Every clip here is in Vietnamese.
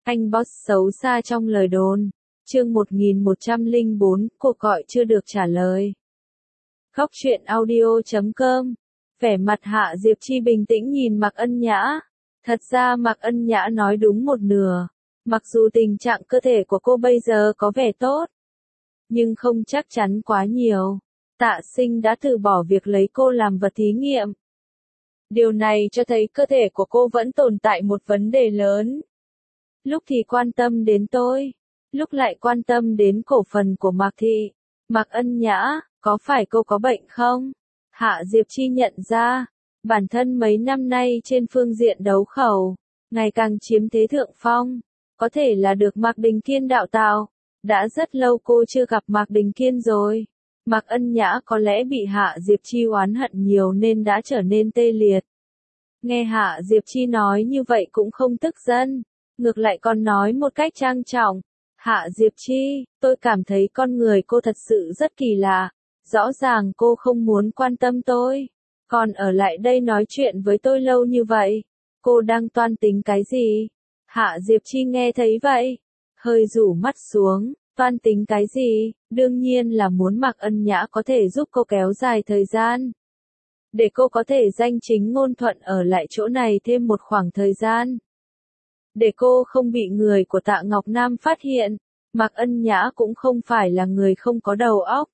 Anh boss xấu xa trong lời đồn. Chương 1104, cuộc gọi chưa được trả lời. Góc truyện audio.com. Vẻ mặt Hạ Diệp Chi bình tĩnh nhìn Mạc Ân Nhã. Thật ra Mạc Ân Nhã nói đúng một nửa. Mặc dù tình trạng cơ thể của cô bây giờ có vẻ tốt, nhưng không chắc chắn quá nhiều. Tạ Sinh đã từ bỏ việc lấy cô làm vật thí nghiệm. Điều này cho thấy cơ thể của cô vẫn tồn tại một vấn đề lớn. Lúc thì quan tâm đến tôi, lúc lại quan tâm đến cổ phần của Mạc Thị. Mạc Ân Nhã, có phải cô có bệnh không? Hạ Diệp Chi nhận ra, bản thân mấy năm nay trên phương diện đấu khẩu, ngày càng chiếm thế thượng phong, có thể là được Mạc Đình Kiên đạo tạo. Đã rất lâu cô chưa gặp Mạc Đình Kiên rồi. Mạc Ân Nhã có lẽ bị Hạ Diệp Chi oán hận nhiều nên đã trở nên tê liệt. Nghe Hạ Diệp Chi nói như vậy cũng không tức giận, ngược lại còn nói một cách trang trọng. Hạ Diệp Chi, tôi cảm thấy con người cô thật sự rất kỳ lạ. Rõ ràng cô không muốn quan tâm tôi, còn ở lại đây nói chuyện với tôi lâu như vậy. Cô đang toan tính cái gì? Hạ Diệp Chi nghe thấy vậy, hơi rủ mắt xuống. Toan tính cái gì? Đương nhiên là muốn Mạc Ân Nhã có thể giúp cô kéo dài thời gian, để cô có thể danh chính ngôn thuận ở lại chỗ này thêm một khoảng thời gian, để cô không bị người của Tạ Ngọc Nam phát hiện. Mạc Ân Nhã cũng không phải là người không có đầu óc.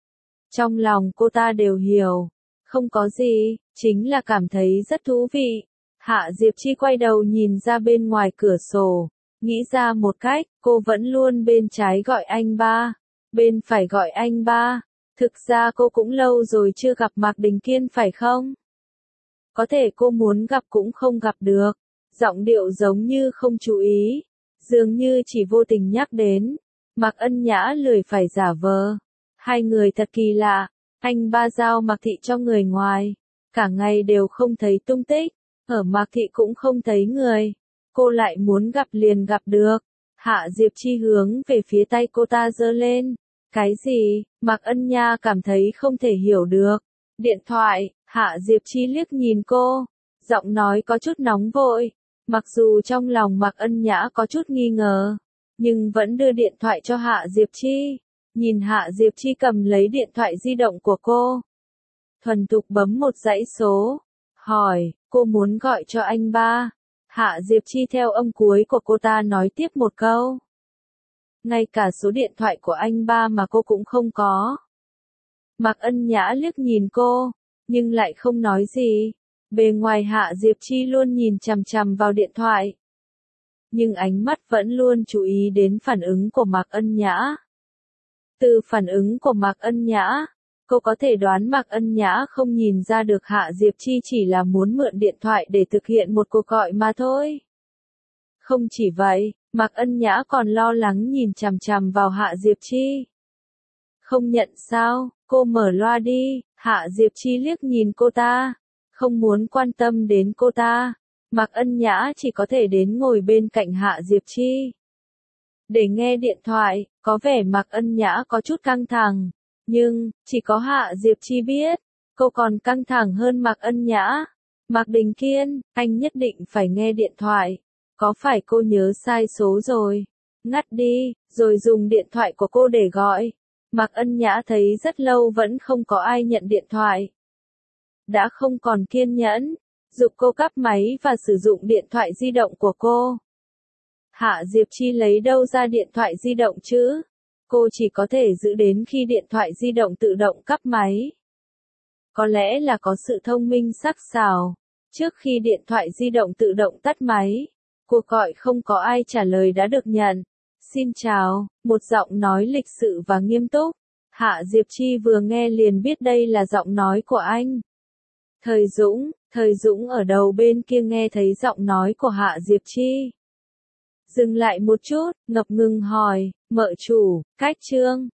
Trong lòng cô ta đều hiểu, không có gì, chính là cảm thấy rất thú vị. Hạ Diệp Chi quay đầu nhìn ra bên ngoài cửa sổ, nghĩ ra một cách. Cô vẫn luôn bên trái gọi anh ba, bên phải gọi anh ba. Thực ra cô cũng lâu rồi chưa gặp Mạc Đình Kiên phải không? Có thể cô muốn gặp cũng không gặp được. Giọng điệu giống như không chú ý, dường như chỉ vô tình nhắc đến. Mạc Ân Nhã lười phải giả vờ. Hai người thật kỳ lạ. Anh ba giao Mạc Thị cho người ngoài, cả ngày đều không thấy tung tích. Ở Mạc Thị cũng không thấy người. Cô lại muốn gặp liền gặp được. Hạ Diệp Chi hướng về phía tay cô ta giơ lên. Cái gì? Mạc Ân Nhã cảm thấy không thể hiểu được. Điện thoại. Hạ Diệp Chi liếc nhìn cô, giọng nói có chút nóng vội. Mặc dù trong lòng Mạc Ân Nhã có chút nghi ngờ, nhưng vẫn đưa điện thoại cho Hạ Diệp Chi. Nhìn Hạ Diệp Chi cầm lấy điện thoại di động của cô, thuần thục bấm một dãy số, hỏi, cô muốn gọi cho anh ba. Hạ Diệp Chi theo âm cuối của cô ta nói tiếp một câu. Ngay cả số điện thoại của anh ba mà cô cũng không có. Mạc Ân Nhã liếc nhìn cô, nhưng lại không nói gì. Bề ngoài Hạ Diệp Chi luôn nhìn chằm chằm vào điện thoại, nhưng ánh mắt vẫn luôn chú ý đến phản ứng của Mạc Ân Nhã. Từ phản ứng của Mạc Ân Nhã, cô có thể đoán Mạc Ân Nhã không nhìn ra được Hạ Diệp Chi chỉ là muốn mượn điện thoại để thực hiện một cuộc gọi mà thôi. Không chỉ vậy, Mạc Ân Nhã còn lo lắng nhìn chằm chằm vào Hạ Diệp Chi. Không nhận sao? Cô mở loa đi. Hạ Diệp Chi liếc nhìn cô ta, không muốn quan tâm đến cô ta. Mạc Ân Nhã chỉ có thể đến ngồi bên cạnh Hạ Diệp Chi để nghe điện thoại. Có vẻ Mạc Ân Nhã có chút căng thẳng, nhưng chỉ có Hạ Diệp Chi biết, cô còn căng thẳng hơn Mạc Ân Nhã. Mạc Đình Kiên, anh nhất định phải nghe điện thoại. Có phải cô nhớ sai số rồi? Ngắt đi, rồi dùng điện thoại của cô để gọi. Mạc Ân Nhã thấy rất lâu vẫn không có ai nhận điện thoại, đã không còn kiên nhẫn, giục cô cắp máy và sử dụng điện thoại di động của cô. Hạ Diệp Chi lấy đâu ra điện thoại di động chứ? Cô chỉ có thể giữ đến khi điện thoại di động tự động cắp máy. Có lẽ là có sự thông minh sắc sảo. Trước khi điện thoại di động tự động tắt máy, cuộc gọi không có ai trả lời đã được nhận. Xin chào, một giọng nói lịch sự và nghiêm túc. Hạ Diệp Chi vừa nghe liền biết đây là giọng nói của anh. Thời Dũng ở đầu bên kia nghe thấy giọng nói của Hạ Diệp Chi, dừng lại một chút, ngập ngừng hỏi, mợ chủ, cách trương,